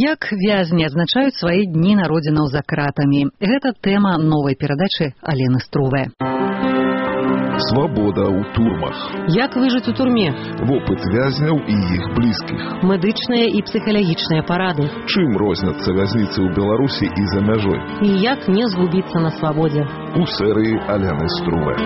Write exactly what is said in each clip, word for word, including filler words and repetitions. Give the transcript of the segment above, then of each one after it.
Як вязні адзначаюць свае дні народзінаў за кратамі? Гэта тэма новай перадачы Алены Струве. Свабода ў турмах. Як выжыць у турме? Вопыт вязняў і іх блізкіх. Медычныя і псіхалагічныя парады. Чым розняцца вязніцы ў Беларусі і за мяжой? І як не згубіцца на свабодзе? У серыі Алены Струве.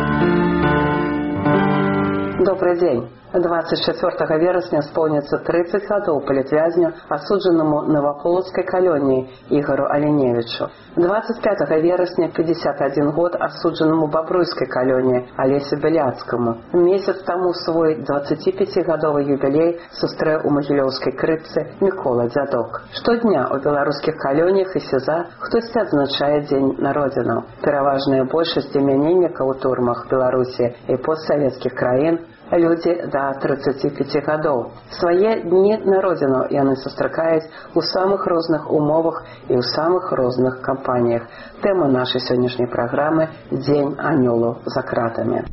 Добрый день. двадцать четвёртого вересня исполнится тридцать годов политвязню, осужденному Новополоцкой колонии Игорю Оленевичу. двадцать пятого вересня пятьдесят один год осужденному Бобруйской колонии Олесю Беляцкому. Месяц тому свой двадцатипятигодовый юбилей сустрэў у Могилёўской крыпцы Микола Дзядок. Штодня у белорусских колониях и СИЗА хтосьці адзначае Дзень народзінаў. Пераважная большасць именинникаў у турмах Беларуси и постсоветских краін люди до тридцати пяти годов. Свае дні народзінаў яны сустракаюць у самых розных умовах і ў самых розных кампаніях. Тэма нашай сённяшняй праграмы – Дзень анёлаў за кратамі.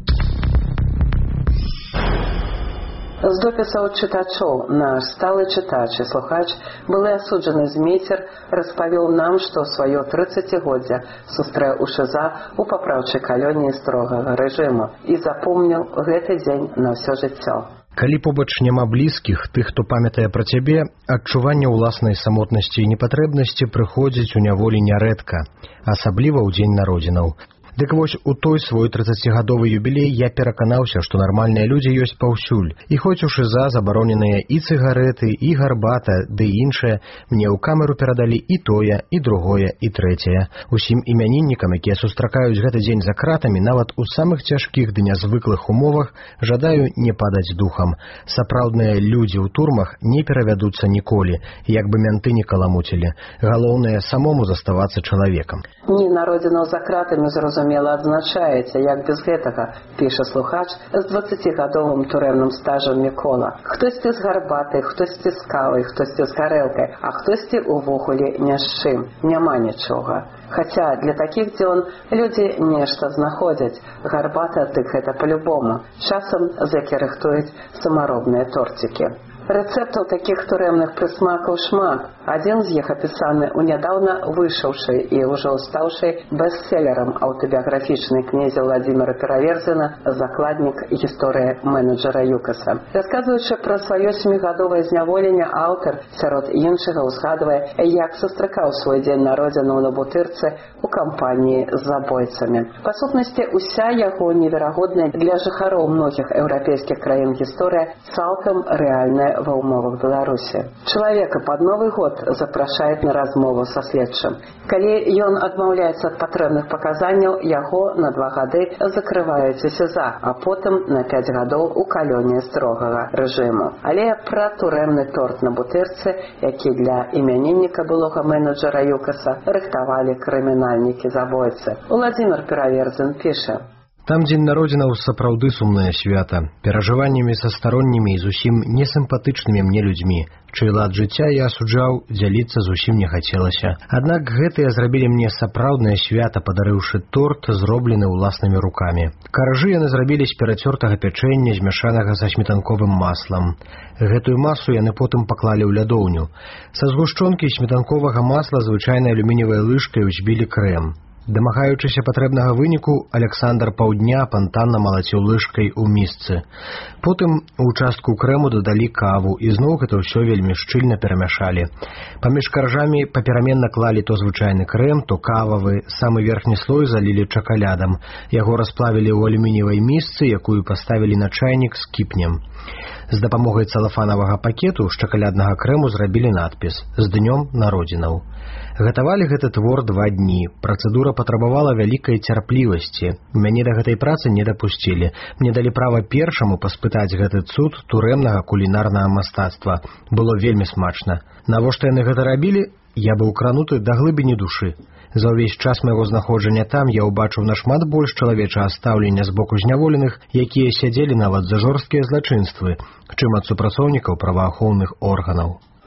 З допісаў чытачоў наш сталы чытач і слухач, былы асуджаны змейцер, распавёў нам, што сваё трыццацігоддзе сустрэў у ШИЗА у папраўчай калоніі строгага рэжыму і запомніў гэты дзень на ўсё жыццё. Калі побач няма блізкіх, тых, хто памятае пра цябе, адчуванне ўласнай самотнасці і непатрэбнасці прыходзіць у няволі нярэдка, асабліва ў дзень народзінаў. Дык вось у той свой трыццацігадовы юбілей я пераканаўся, што нармальныя людзі ёсць паўсюль. І хоць у ШИЗА забароненыя і цыгарэты, і гарбата, ды іншае, мне ў камеру перадалі і тое, і другое, і трэцяе. Усім імяніннікам, якія сустракаюць гэты дзень за кратамі, нават у самых цяжкіх ды нязвыклых умовах, жадаю не падаць духам. Сапраўдныя людзі ў турмах не перавядуцца ніколі, як бы мянты не каламуцілі. Галоўнае самому заставацца чалавекам. Дні народзінаў за кратамі, зразумела, адзначаецца, як без гэтага, піша слухач з дваццацігадовым турэмным стажам Мікола. Хтосьці з гарбатай, хтосьці з кавай, хтосьці з гарэлкай, а хтосьці увогуле ні з чым, няма нічога. Хаця для такіх дзён людзі нешта знаходзяць. Гарбата, дык гэта па-любому. Часам зэкі рыхтуюць самаробныя торцікі. Рэцэптаў такіх турэмных прысмакаў шмат. Адзін з іх апісаны ў нядаўна вышаўшай і ўжо стаўшай бестселерам аўтабіяграфічнай кнізе Владзіміра Пераверзена «Закладнік гісторыі менеджера ЮКАСа». Расказваючы пра сваё сямігадовае зняволенне, аўтар сярод іншага ўзгадвае, як сустракаў свой дзень народзінаў на Бутырцы у кампаніі з забойцамі. Па сутнасці, уся яго неверагодная для жыхароў многіх еўрапейскіх краін гісторыя цалкам рэальная ва ўмовах Беларусі. Чалавека пад Новы год запрашаюць на размову са следчым. Калі ён адмаўляецца ад патрэбных паказанняў, яго на два гады закрываюць у СІЗА, а потым на пяць гадоў у калоніі строгага рэжыму. Але пра турэмны торт на Бутырцы, які для імянінніка былога менеджера ЮКАСа рыхтавалі крымінальнікі-забойцы. Владзімір Пераверзен піша: Там дзень народзінаў сапраўды сумнае свята, перажываннямі са староннімі і зусім несімпатычнымі мне людзьмі, чый лад жыцця я асуджаў, дзяліцца зусім не хацелася. Аднак гэтыя зрабілі мне сапраўднае свята, падарыўшы торт, зроблены ўласнымі рукамі. Каражы яны зрабілі з перацёртага пячэння, змяшанага са сметанковым маслам. Гэтую масу яны потым паклалі ў лядоўню. Са згушчонкі сметанковага масла звычайнай алюмініевай лыжкай узбілі крэм. Дамагаючыся патрэбнага выніку, Аляксандр паўдня пантанна малаціў лыжкай у місцы. Потым у частку крэму дадалі каву, і зноў гэта ўсё вельмі шчыльна перамяшалі. Паміж каржамі папераменна клалі то звычайны крэм, то кававы, самы верхні слой залілі чакалядам. Яго расплавілі ў алюмініевай місцы, якую паставілі на чайнік з кіпнем. З дапамогай цалафанавага пакету з чакаляднага крэму зрабілі надпіс «З днём народзінаў». Гатавалі гэты твор два дні. Працэдура патрабавала вялікай цярплівасці. Мяне да гэтай працы не дапусцілі. Мне далі права першаму паспытаць гэты цуд турэмнага кулінарнага мастацтва. Было вельмі смачна. Навошта яны гэта рабілі? Я быў крануты да глыбіні душы. За ўвесь час майго знаходжання там я ўбачыў нашмат больш чалавечага стаўлення з боку зняволеных, якія сядзелі нават за жорсткія злачынствы, чым ад супрацоўнікаў праваахоўных органаў.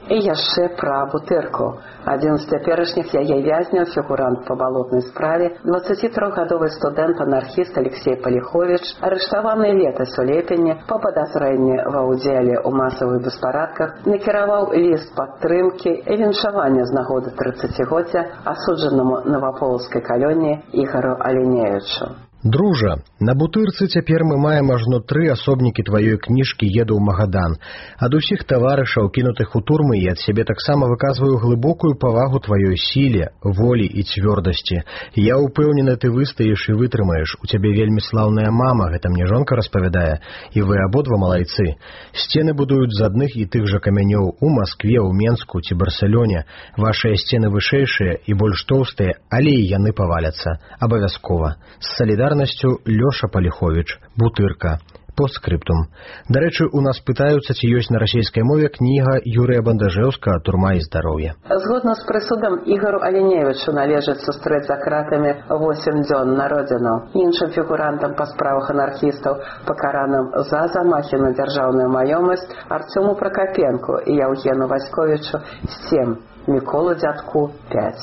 І яшчэ пра Бутырку. Адзін з цяперашніх яе вязняў, фігурант па балотнай справе, дваццацітрохгадовы студэнт-анархіст Алексей Паліховіч, арыштаваны летась у ліпені па падазрэнні ва ўдзеле ў масавых беспарадках, накіраваў ліст падтрымкі і віншавання з нагоды трыццацігоддзя асуджанаму наваполацкай калоніі Ігару Аліневічу. Дружа, на Бутырцы цяпер мы маем ажно тры асобнікі тваёй кніжкі «Еду ў Магадан». Ад усіх таварышаў, кінутых у турмы, і ад сябе таксама выказваю глыбокую павагу тваёй сіле, волі і цвёрдасці. Я ўпэўнены, ты выстаеш і вытрымаеш. У цябе вельмі слаўная мама, гэта мне жонка распавядае, і вы абодва малайцы. Сцены будуюць з адных і тых жа камянёў у Маскве, у Менску ці Барселоне. Вашыя сцены вышэйшыя і больш тоўстыя, але і яны паваляцца. Абавязкова. З салідарнасцю Лёша Паліховіч, Бутырка. Постскриптум. Дарэчы, у нас пытаюцца, ці ёсць на расійскай мове кніга Юрыя Бандажэўскага «Турма і здароўе». Згодна з прысудам, Ігару Аліневічу належыць сустрэць за кратамі восем дзён на родзіну. Іншым фігурантам па справах анархістаў, пакараным за замахі на дзяржаўную маёмасць, Арцёму Пракапенку і Яўгену Васьковічу сем, Міколу Дзядку пяць.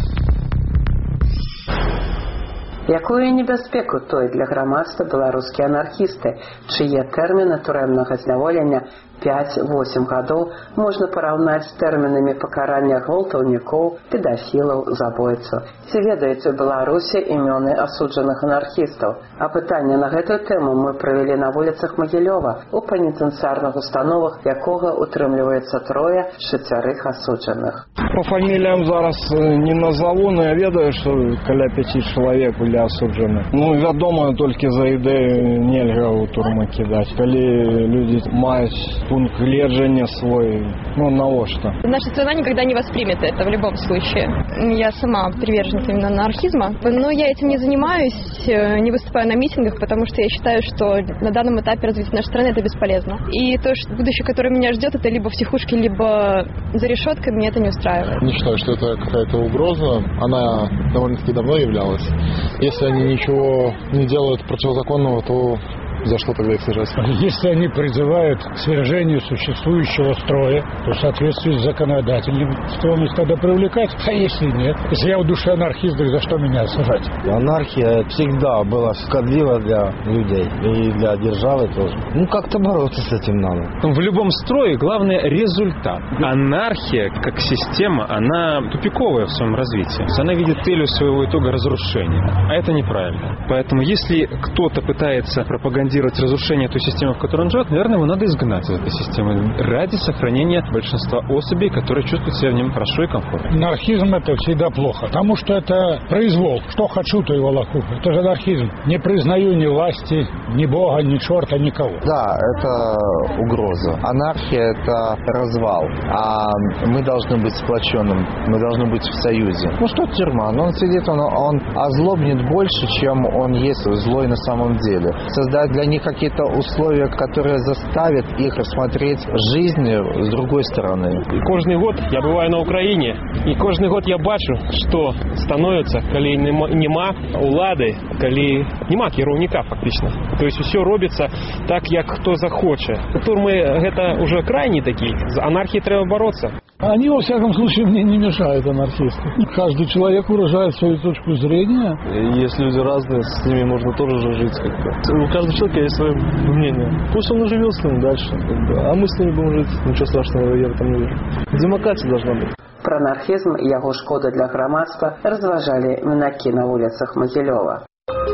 Якую небяспеку той для грамадства беларускія анархісты, чые тэрміны турэмнага зняволення пяць-восем гадоў можна параўнаць з тэрмінамі пакарання гвалтаўнікоў, педафілаў, забойцаў. Ці ведаюць у Беларусі імёны асуджаных анархістаў? А пытанне на гэтую тэму мы правялі на вуліцах Магілёва, у пенітэнцыярных установах якога утрымліваецца трое з чацвярых асуджаных. По фаміліям зараз не назову, но я ведаю, што каля пяці чалавек былі асуджаны. Ну, вядома, толькі за ідэю нельга ў турму кідаць. Калі людзі маюць пункт гледжання свой, ну, навошта? Наша страна никогда не воспримет это в любом случае. Я сама приверженец именно анархизма, но я этим не занимаюсь, не выступаю на митингах, потому что я считаю, что на данном этапе развития нашей страны это бесполезно. И то, что будущее, которое меня ждет, это либо в психушке, либо за решеткой, мне это не устраивает. Не считаю, что это какая-то угроза. Она довольно-таки давно являлась. Если они ничего не делают противозаконного, то за что тогда их сажать? Если они призывают к свержению существующего строя, то в соответствии с законодательством их тогда привлекать. А если нет? Если я в душе анархист, так за что меня сажать? Анархия всегда была шкодлива для людей и для державы тоже. Ну, как-то бороться с этим надо. В любом строе главное результат. Анархия, как система, она тупиковая в своем развитии. Она видит целью своего итога разрушения. А это неправильно. Поэтому если кто-то пытается пропагандировать разрушение той системы, в которой он живет, наверное, его надо изгнать из этой системы ради сохранения большинства особей, которые чувствуют себя в нем хорошо и комфортно. Анархизм — это всегда плохо, потому что это произвол. Что хочу, то и волоку. Это же анархизм. Не признаю ни власти, ни бога, ни черта, никого. Да, это угроза. Анархия — это развал. А мы должны быть сплоченным. Мы должны быть в союзе. Ну что тюрьма? Он сидит, он, он озлобнет больше, чем он есть злой на самом деле. Создать для них какие-то условия, которые заставят их рассмотреть жизнь с другой стороны. И каждый год я бываю на Украине, и каждый год я бачу, что становится, коли нема улады, коли нема кіраўніка фактично. То есть все робится так, як кто захочет. Турмы это уже крайний такие. За анархией треба бороться. Они, во всяком случае, мне не мешают, анархисты. Каждый человек выражает свою точку зрения. Есть люди разные, с ними можно тоже жить как-то. У каждого человека есть свое мнение. Пусть он живет с ним дальше. А мы с ними будем жить. Ничего страшного я в этом не вижу. Демократия должна быть. Про анархизм и яго шкоду для грамадства разважалі мінакі на вуліцах Магілёва.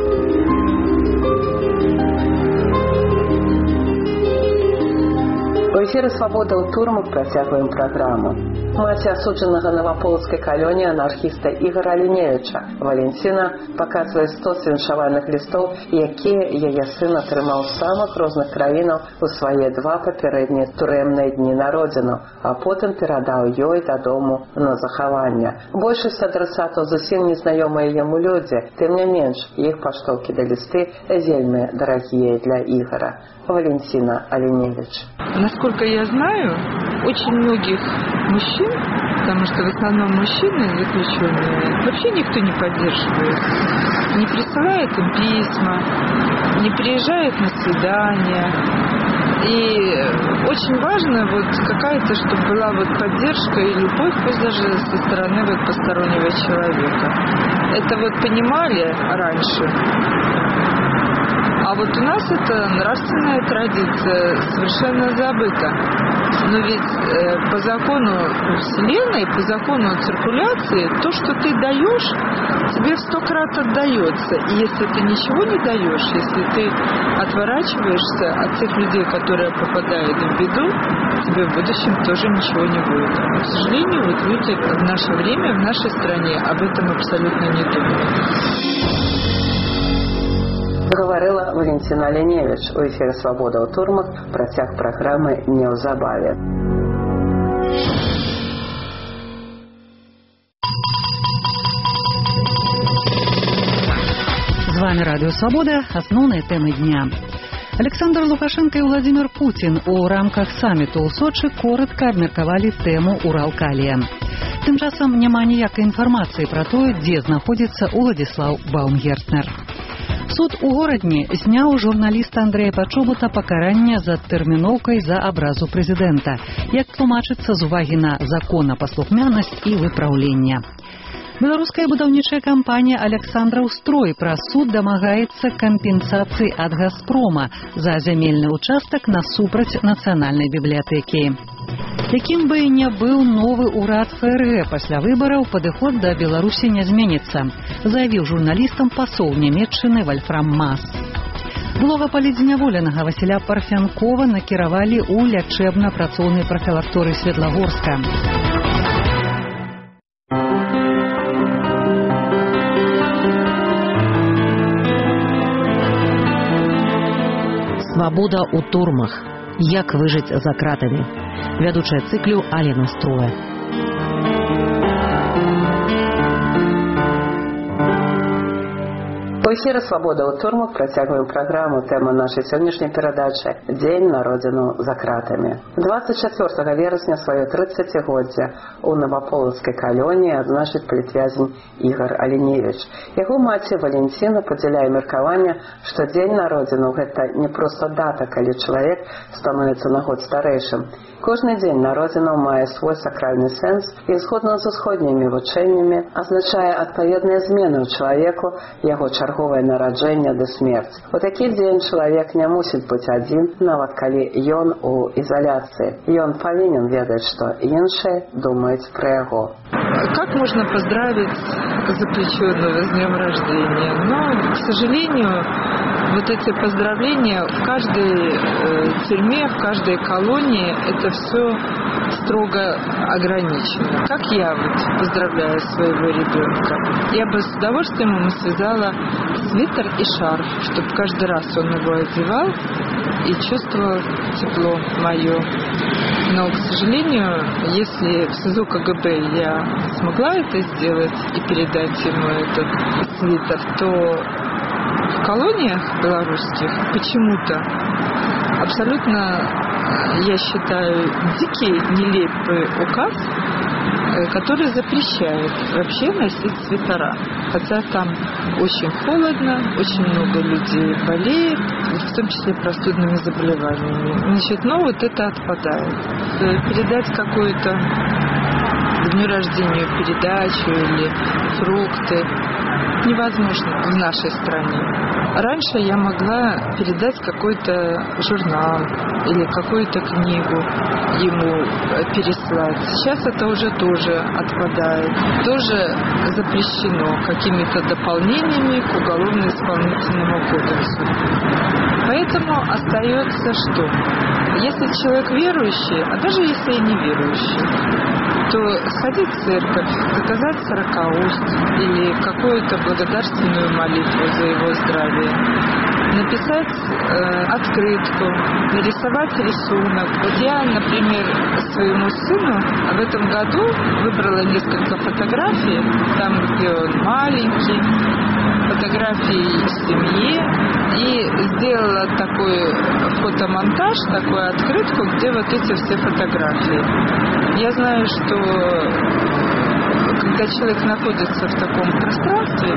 У эфіры «Свабода ў турмах» працягваем праграму. Маці асуджанага наваполацкай калоніі анархіста Ігара Аліневіча Валентина паказвае стос віншаваных лістоў, якія яе сын атрымаў з самых розных краінаў у свае два папярэднія турэмныя дні на родзіну, а потым перадаў ёй дадому на захаванне. Большасць адрасатаў зусім незнаёмыя яму людзі, тым не менш, іх паштоўкі да лісты вельмі дарагія для Игора. Валентина Алиневич. Насколько я знаю, очень многих мужчин, потому что в основном мужчины заключенные, вообще никто не поддерживает. Не присылает им письма, не приезжает на свидания. И очень важно вот какая-то, чтобы была вот поддержка и любовь, пусть даже со стороны вот постороннего человека. Это вот понимали раньше. А вот у нас это нравственная традиция совершенно забыта. Но ведь э, по закону Вселенной, по закону циркуляции, то, что ты даешь, тебе в сто крат отдается. И если ты ничего не даешь, если ты отворачиваешься от тех людей, которые попадают в беду, тебе в будущем тоже ничего не будет. Но, к сожалению, вот люди в наше время, в нашей стране об этом абсолютно не думают. Говорила Валентина Аляневич у эфірі «Свобода ў турмах», працяг праграмы неўзабаве. З вами радио «Свобода». Основные темы дня. Александр Лукашенко и Владимир Путин у рамках саммиту ў Сочи коротко абмеркавалі тему Уралкалія. Тым часам няма ніякай інфармацыі пра тое, дзе знаходзіцца Уладзіслаў Баумгерцнер. Суд у Городні зняў журналіста Андрэя Пачобута пакаранне за тэрміноўкай за абразу прэзідэнта, як тлумачыцца з увагі на законапаслухмянасць і выпраўленне. Беларуская будаўнічая кампанія «Александраўстрой» праз суд дамагаецца кампенсацыі ад «Газпрома» за зямельны ўчастак насупраць нацыянальнай бібліятэкі. Якім бы не быў новы ўрад ФРГ пасля выбараў, падыход да Беларусі не зменіцца, заявіў журналістам пасол Нямецчыны Вальфрам Мас. Былога палітзняволенага Васіля Парфянкова накіравалі ў лячэбна-працоўнай прафілакторыі Светлагорска. Свабода ў турмах. Як выжыць за кратамі. Вядучая цыклю Алена Струа. У эфіры «Свобода ў турмах» працягваем праграму. Тэма нашай сённяшняй перадачы «Дзень на родзіну за кратамі». двадцать четвёртого верасня сваё трыццацігоддзе у Новаполацкай калоніі адзначыць палітвязень Ігор Аляневич. Яго маці Валентина падзяляе меркаванне, што дзень народзінаў – гэта не проста дата, калі чалавек становіцца на год старэйшым. Кожны дзень народзінаў мае свой сакральны сэнс і, згодна з усходнімі вучэннямі, азначае адпаведныя змены ў чалавеку, яго чарговае нараджэнне ды смерць. У такі дзень чалавек не мусіць быць адзін, нават калі ён у изоляции. И он повинен ведать, что іншие думают про его. Как можно поздравить заключенного с днем рождения? Но, к сожалению, вот эти поздравления в каждой э, тюрьме, в каждой колонии, это все строго ограничено. Как я вот поздравляю своего ребенка? Я бы с удовольствием ему связала свитер и шарф, чтобы каждый раз он его одевал и чувствовал тепло мое. Но, к сожалению, если в СИЗО КГБ я смогла это сделать и передать ему этот свитер, то в колониях белорусских почему-то абсолютно, я считаю, дикий, нелепый указ, который запрещает вообще носить свитера. Хотя там очень холодно, очень много людей болеет, в том числе простудными заболеваниями. Значит, ну вот это отпадает. Передать какую-то к дню рождения передачу или фрукты невозможно в нашей стране. Раньше я могла передать какой-то журнал или какую-то книгу ему переслать. Сейчас это уже тоже отпадает. Тоже запрещено какими-то дополнениями к Уголовно-исполнительному кодексу. Поэтому остается что? Если человек верующий, а даже если и не верующий, то сходить в церковь, заказать сорокауст или какую-то благодарственную молитву за его здравие, написать э, открытку, нарисовать рисунок. Вот я, например, своему сыну в этом году выбрала несколько фотографий, там, где он маленький, фотографии в семье, и сделала такой фотомонтаж, такую открытку, где вот эти все фотографии. Я знаю, что когда человек находится в таком пространстве,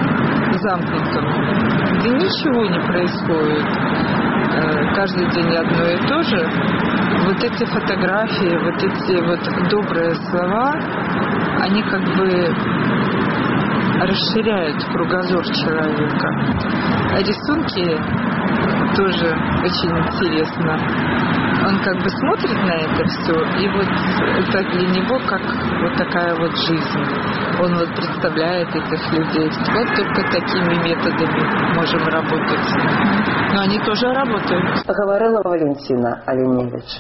замкнутом, где ничего не происходит, каждый день одно и то же, вот эти фотографии, вот эти вот добрые слова, они как бы расширяют кругозор человека. А рисунки тоже очень интересно. Он как бы смотрит на это все, и вот это для него как вот такая вот жизнь. Он вот представляет этих людей. Вот только такими методами можем работать. Но они тоже работают. Говорила Валентина Оленевич.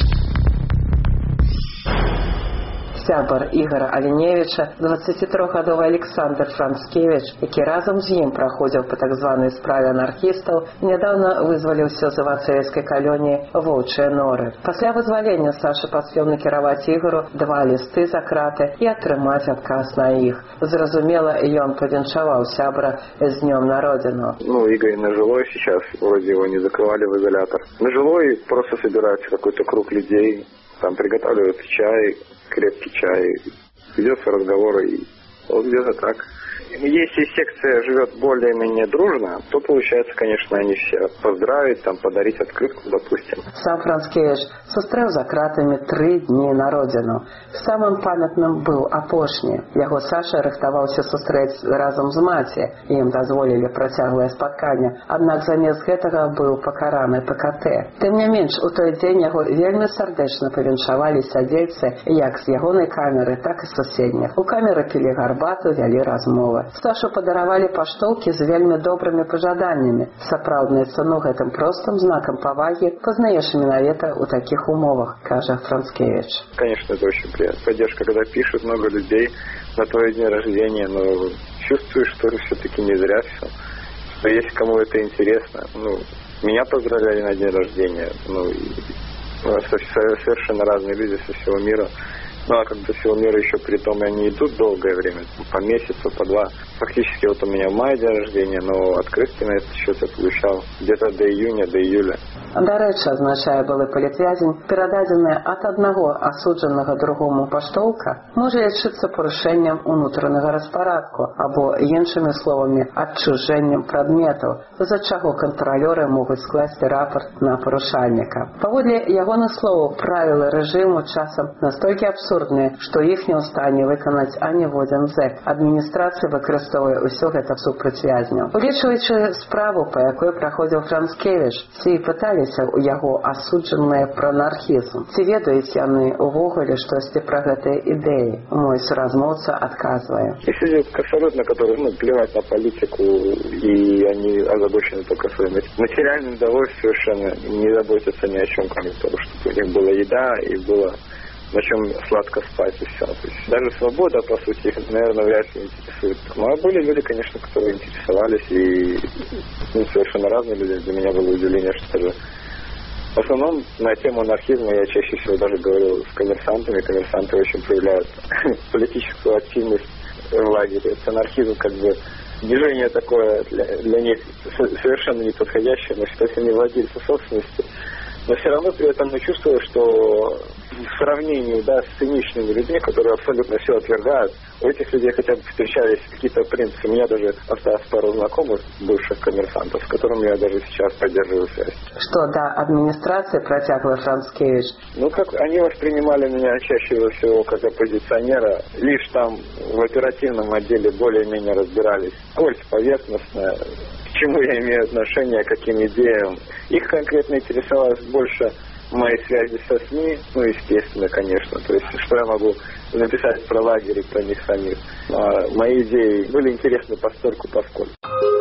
Сябар Ігора Аленевича, дваццацітрохгадовы Александр Францкевич, які разам з ім праходзіў па так званай справе анархістаў, нядаўна вызваліўся з авацыйскай калоніі Воўчыя норы. Пасля вызвалення Саша паспеў накіраваць Ігору два лісты за краты і атрымаць адказ на іх. Зразумела, ён павіншаваў сябра з днём на родину. Ну, Игорь на жилой сейчас, вроде его не закрывали в изолятор. На жилой просто собирается какой-то круг людей, там приготавливают чай, крепкий чай, ведется разговор, и вот где-то так. Если секция живет более-менее дружно, то получается, конечно, они все поздравить, там, подарить открытку, допустим. Сам Францкевич сустрэў за кратамі тры дні на родину. Самым памятным быў апошні. Яго Саша рыхтаваўся сустрэць разам з маці, і ім дазволілі працяглае спатканне. Аднак замест гэтага быў пакараны Пэ Ка Тэ. Тым не менш, у той дзень яго вельмі сардэчна павіншавалі сядзельцы як з ягонай камеры, так і суседніх. У камеры пілі гарбату, вялі размовы. Сашу падаравалі паштоўкі з вельмі добрымі пажаданнямі. Сапраўдную цану гэтым простым знакам павагі пазнаеш менавіта ў такіх умовах, кажа Францкевич. Конечно, это очень приятно. Поддержка, когда пишут много людей на твой день рождения, но чувствуешь, что все-таки не зря все. Что если кому это интересно, ну, меня поздравляли на день рождения, ну, и, ну, совершенно разные люди со всего мира. Ну, а когда всего мира еще при том они идут долгое время, по месяцу, по два. Фактически вот у меня в мае день рождения, но открытки на этот счет я получал где-то до июня, до июля. Дарэчы, адзначае былы палітвязень, перададзеная ад аднаго асуджанага другому паштоўка, можа лічыцца парушэннем унутранага распарадку або, іншымі словамі, адчужэннем прадметаў, з-за чаго кантралёры могуць скласці рапарт на парушальніка. Паводле ягоных словаў, правілы рэжыму часам настолькі абсурдныя, што іх не ў стане выканаць аніводзін зэк. Адміністрацыя выкарыстоўвае ўсё гэта супраць вязняў. Улічваючы справу, па якой праходзіў Францкевич, ці пыталі у яго асуджаныя пра анархізм. Ці ведаюць яны увогуле штосьці пра гэтыя ідэі? Мой суразмоўца адказвае. Есть люди абсолютно, которые, ну, плевать на политику, и они озабочены только своим материальным удовольствием, совершенно не заботятся ни о чем, кроме того, чтобы у них была еда и было на чем сладко спать и все. То есть даже свобода, по сути, их, наверное, вряд ли интересует. Ну, а были люди, конечно, которые интересовались, и, ну, совершенно разные люди. Для меня было удивление, что даже в основном на тему анархизма я чаще всего даже говорил с коммерсантами. Коммерсанты очень проявляют политическую активность в лагере. Это анархизм, как бы, движение такое для, для них совершенно неподходящее, но что если они владельцы собственности. Но все равно при этом мы чувствуем, что в сравнении, да, с циничными людьми, которые абсолютно все отвергают, у этих людей хотя бы встречались какие-то принципы. У меня даже осталось пару знакомых, бывших коммерсантов, с которыми я даже сейчас поддерживаю связь. Что до администрации, протягивал Францкевич? Ну, как они воспринимали меня чаще всего как оппозиционера, лишь там в оперативном отделе более-менее разбирались. Больше поверхностно, к чему я имею отношение, каким идеям. Их конкретно интересовалось больше мои связи со СМИ, ну, естественно, конечно, то есть, что я могу написать про лагерь и про них самих. А мои идеи были интересны постольку поскольку.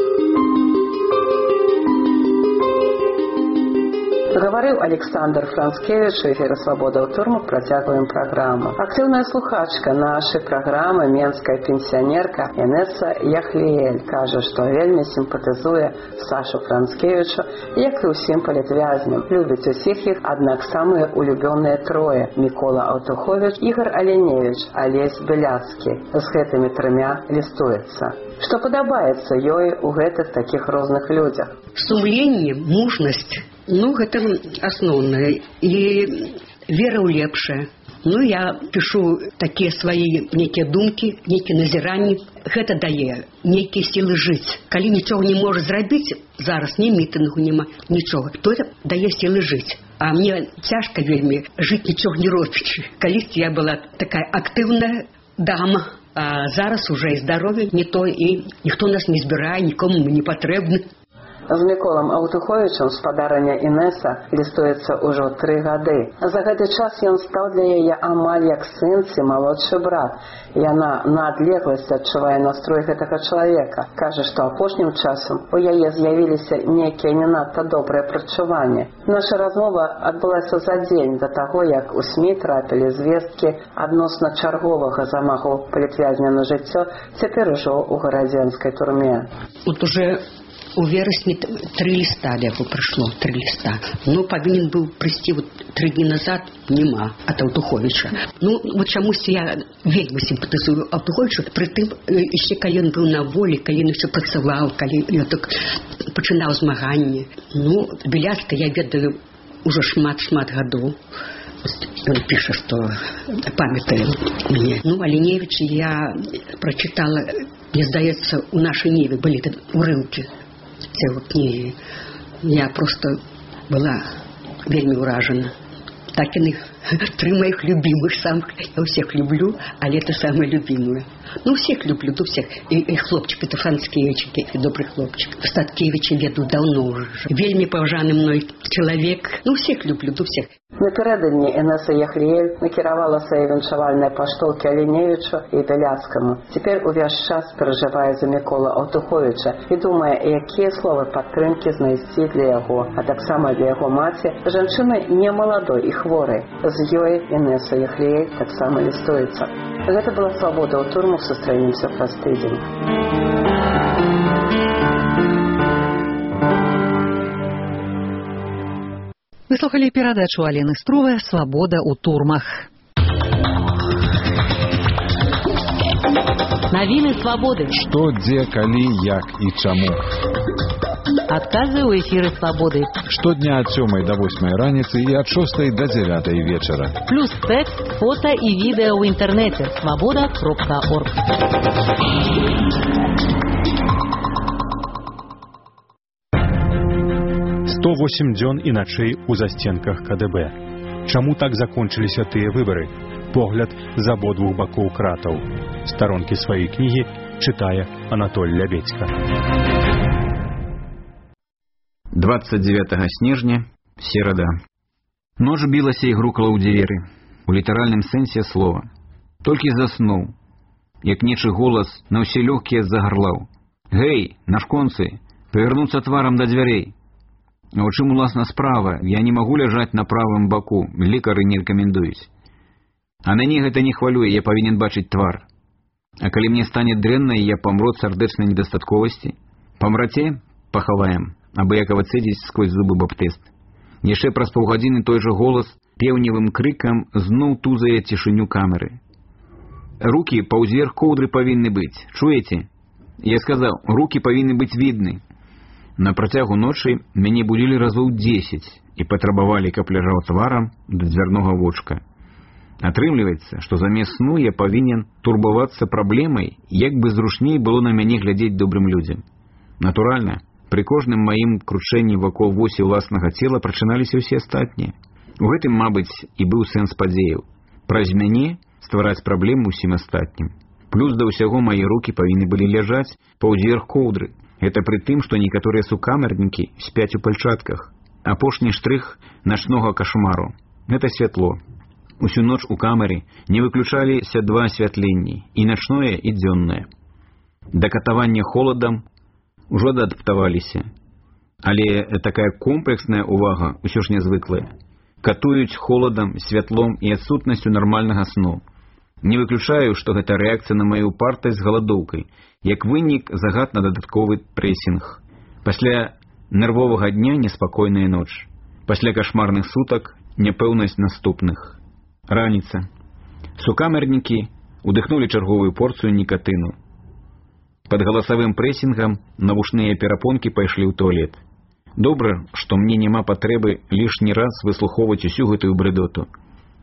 Гаварыў Александр Францкевич у эфіры «Свабода ў турмах», працягваем праграму. Актыўная слухачка нашай праграмы, менская пенсіянерка Інесса Яхліэль, кажа, што вельмі сімпатызуе Сашу Францкевичу, як і ўсім палітвязням. Любіць усіх іх, аднак самыя улюбёныя трое – Мікола Аўтуховіч, Ігор Аленевич, Алесь Беляцкі. З гэтымі трымя лістуецца. Што падабаецца ёй у гэтых такіх розных людзях? Сумленне, мужнасць. Ну, гэта асноўнае. І вера ў лепшае. Ну, я пишу такія свае нейкія думкі, нейкія назіранні. Гэта дае нейкія сілы жыць. Калі нічога не можа зрабіць, зараз ні мітынгу няма, нічога, то это дае сілы жыць. А мне цяжка вельмі жыць нічога не робячы. Калісьці я была такая актыўная дама, а зараз уже і здароўе не то, і ніхто нас не збірае, нікому мы не патрэбны. З Міколам Аўтуховічам спадарня Інеса лістуецца ўжо тры гады. За гэты час ён стаў для яе амаль як сын ці малодшы брат. Яна на адлегласці адчувае настрой гэтага чалавека. Кажа, што апошнім часам у яе з'явіліся нейкія не надта добрыя прадчуванні. Наша размова адбылася за дзень да таго, як у СМІ трапілі звесткі адносна чарговага замаху палітвязня на жыццё, цяпер ужо ў гарадзенскай турме. Вот уже у верасні три ліста яго прыйшло, три ліста. Ну, павінен быў прыйсці вот тры дні назад, нема ад Аўтуховіча. Ну, вот чамусьці я вельмі сімпатызую Аўтуховічу, пры тым, яшчэ калі ён быў на волі, калі ён яшчэ працаваў, калі ён так пачынаў змаганне. Ну, Беляцка я ведаю ўжо шмат-шмат гадоў. Ён піша, што памятае мяне. Ну, Аліневіча я прачытала, мне здаецца, у нашай Неве былі урыўкі цэлой кнігі. Я просто была вельмі ўражана. Так яны тры моих любимых самых. Я ўсіх люблю, але это самое любимое. Ну, всех люблю, до всех. И, и хлопчик, это Францкевич, и добрый хлопчик. Статкевича веду давно уже. Вельми поважанный мной человек. Ну, всех люблю, до всех. Напередодні Інеса Яхліель накіравала свої віншавальні паштоўкі Аліневічу і Бяляцкаму. Цяпер увесь час перажывае за Мікола Аўтуховіча і думае, якія словы падтрымкі знайсці для яго, а таксама для яго маці, жанчыны не маладой і хворай. З ёй Інеса Яхліель таксама лістуецца. Гэта была «Свабода ў турмах», сустранемся праз тыдзень. Вы слухали перадачу Алены Струве «Свабода ў турмах». Навіны свабоды. Што, дзе, калі, як і чаму. Адказы ў эфіры свабоды. Штодня ад сёмай да восьмай раніцы і ад шостай да дзявятай вечара. Плюс тэкст, фота і відэа ў інтэрнэце. свабода кропка орг. сто восемь дзён і начэй у засценках ка дэ бэ. Чаму так закончыліся тыя выбары? Погляд з абодвух бакоў кратаў. Старонкі сваёй кнігі чытае Анатоль Лябедзька. двадцать девятого снежня, серада. Ноч білася і грукала ў дзверы, у літаральным сэнсе слова. Толькі заснуў, як нечы голас на ўсе лёгкія загарлаў. Гэй, нашконцы, павярнуцца тварам да дзвярэй. А ў чым уласна справа? Я не магу ляжаць на правым баку, лекары не рэкамендуюць. А мяне гэта не хвалюе, я павінен бачыць твар. А калі мне стане дрэнна, я памру ад сардэчнай недастатковасці. Памраце, пахаваем, абыякава цэдзіць сквозь зубы баптыст. Яшчэ праз паўгадзіны той жа голас пеўневым крыкам зноў тузае цішыню камеры. Рукі паўзверх коўдры павінны быць, чуеце? Я сказаў, рукі павінны быць відны. На працягу ночы мяне будзілі разоў дзесяць і патрабавалі, каб ляжаў тварам да дзвярнога вочка. Атрымліваецца, што замест сну я павінен турбавацца праблемай, як бы зручней было на мяне глядзець добрым людзям. Натуральна, пры кожным маім кручэнні вакол восі ўласнага цела прачыналіся ўсе астатнія. У гэтым, мабыць, і быў сэнс падзеяў. Праз мяне ствараць праблему ўсім астатнім. Плюс да ўсяго мае рукі павінны былі ляжаць паўзверх коўдры. Это пры тым, што некаторыя сукамернікі спяць у пальчатках. Апошні штрых начнога кашмару. Гэта святло. Усю ноч у камеры не выключаліся два асвятленні, і начное, і дзённае. Да катавання холадам ужо адаптаваліся. Але такая комплексная увага ўсё ж нязвыклая. Катуюць холадам, святлом і адсутнасцю нармальнага сну. Не выключаю, што гэта рэакцыя на маю упартасць з галадоўкай, як вынік загад на дадатковы прэсінг. Пасля нервовага дня неспакойная ноч. Пасля кашмарных сутак няпэўнасць наступных. Раніца. Сукамернікі удыхнулі чарговую порцыю нікатыну. Пад галасавым прэсінгам навушныя перапонкі пайшлі ў туалет. Добра, што мне няма патрэбы лішні раз выслухоўваць усю гэтую брэдоту.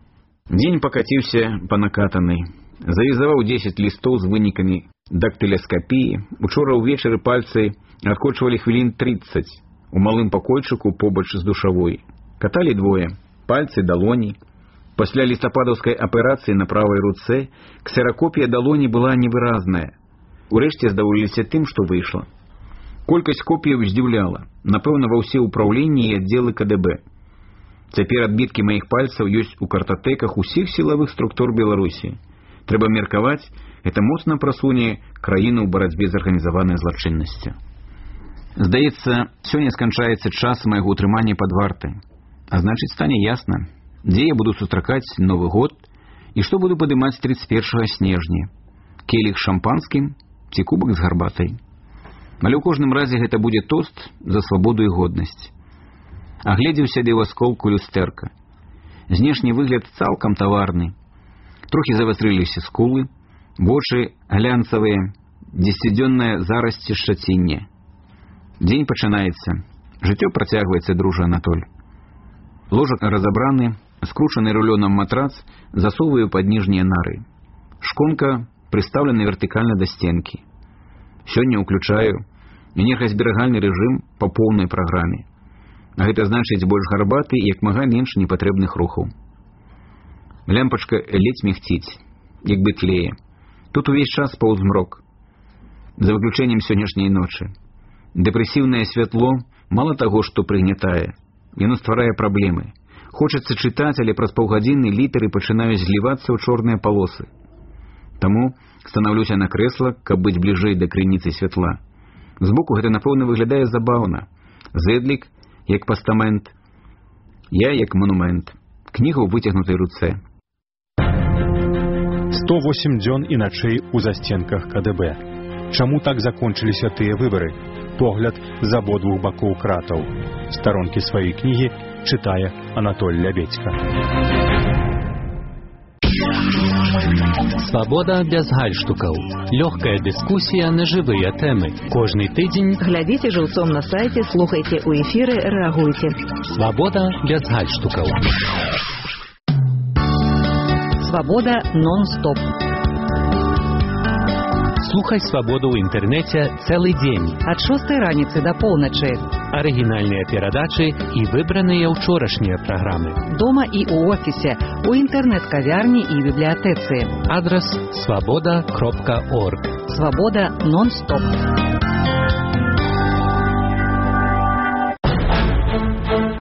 Дзень пакаціўся па накатанай. Завізаваў дзесяць лістоў з вынікамі дактылескапіі. Учора ўвечары пальцы адкочвалі хвілін трыццаць у малым пакойчыку побач з душавой. Каталі двое. Пальцы, далоні. Пасля лістападаўскай аперацыі на правай руцэ ксеракопія далоні была невыразная. Урэшце здаволіліся тым, што выйшла. Колькасць копіяў здзіўляла. Напэўна, ва ўсе ўпраўленні і аддзелы ка дэ бэ. Цяпер адбіткі маіх пальцаў ёсць у картатэках усіх сілавых структур Беларусі. Трэба меркаваць, гэта моцна прасуне краіну ў барацьбе з арганізаванай злачыннасцю. Здаецца, сёння сканчаецца час майго ўтрымання пад вартай. А значыць, стане ясна, дзе я буду сустракаць Новы год і што буду падымаць трыццаць першага снежня. Келіх з шампанскім ці кубак з гарбатай. Але ў кожным разе гэта будзе тост за свабоду і годнасць. Агледзеў сябе ў асколку люстэрка. Знешні выгляд цалкам таварны. Трохі завастрыліся скулы, вочы глянцавыя, дзесяцідзённая зарасці шчаціння. Дзень пачынаецца. Жыццё працягваецца, дружа Анатоль. Ложак разабраны, скручаны рулёнам матрац засовываю пад ніжнія нары. Шконка прыстаўлена вертыкальна да сценкі. Сёння ўключаю энергазберагальны рэжым па поўнай праграме. А гэта значыць больш гарбаты і як мага менш непатрэбных рухаў. Лямпачка ледзь мігціць, як бы тлее. Тут увесь час паўзмрок. За выключэннем сённяшняй ночы. Дэпрэсіўнае святло мала таго, што прыгнятае. Яно стварае праблемы. Хочацца чытаць, але праз паўгадзіны літары пачынаюць злівацца ў чорныя палосы. Таму станаўлюся на крэсла, каб быць бліжэй да крыніцы святла. Збоку гэта, напэўна, выглядае забаўна. Зэдлік, як пастамент. Я, як манумент. Кніга ў выцягнутай руцэ. сто восемь дзён і начэй у засценках ка дэ бэ. Чаму так закончыліся тыя выбары? Погляд з абодвух бакоў кратаў. Старонкі сваёй кнігі чытае Анатоль Лябедзька. Свабода без гальштукаў. Лёгкая дыскусія на жывыя тэмы. Кожны тыдзень глядзіце жыўцом на сайце, слухайце ў эфіры, рэагуйце. Свабода без гальштукаў. Свабода нон-стоп. Слухай свабоду ў інтэрнэце цэлы дзень. Ад шостай раніцы да поўначы. Арыгінальныя перадачы і выбраныя ўчорашнія праграмы. Дома і ў офісе, у інтэрнэт-кавярні і бібліятэцы. Адрас свабода кропка орг. Свабода нон-стоп.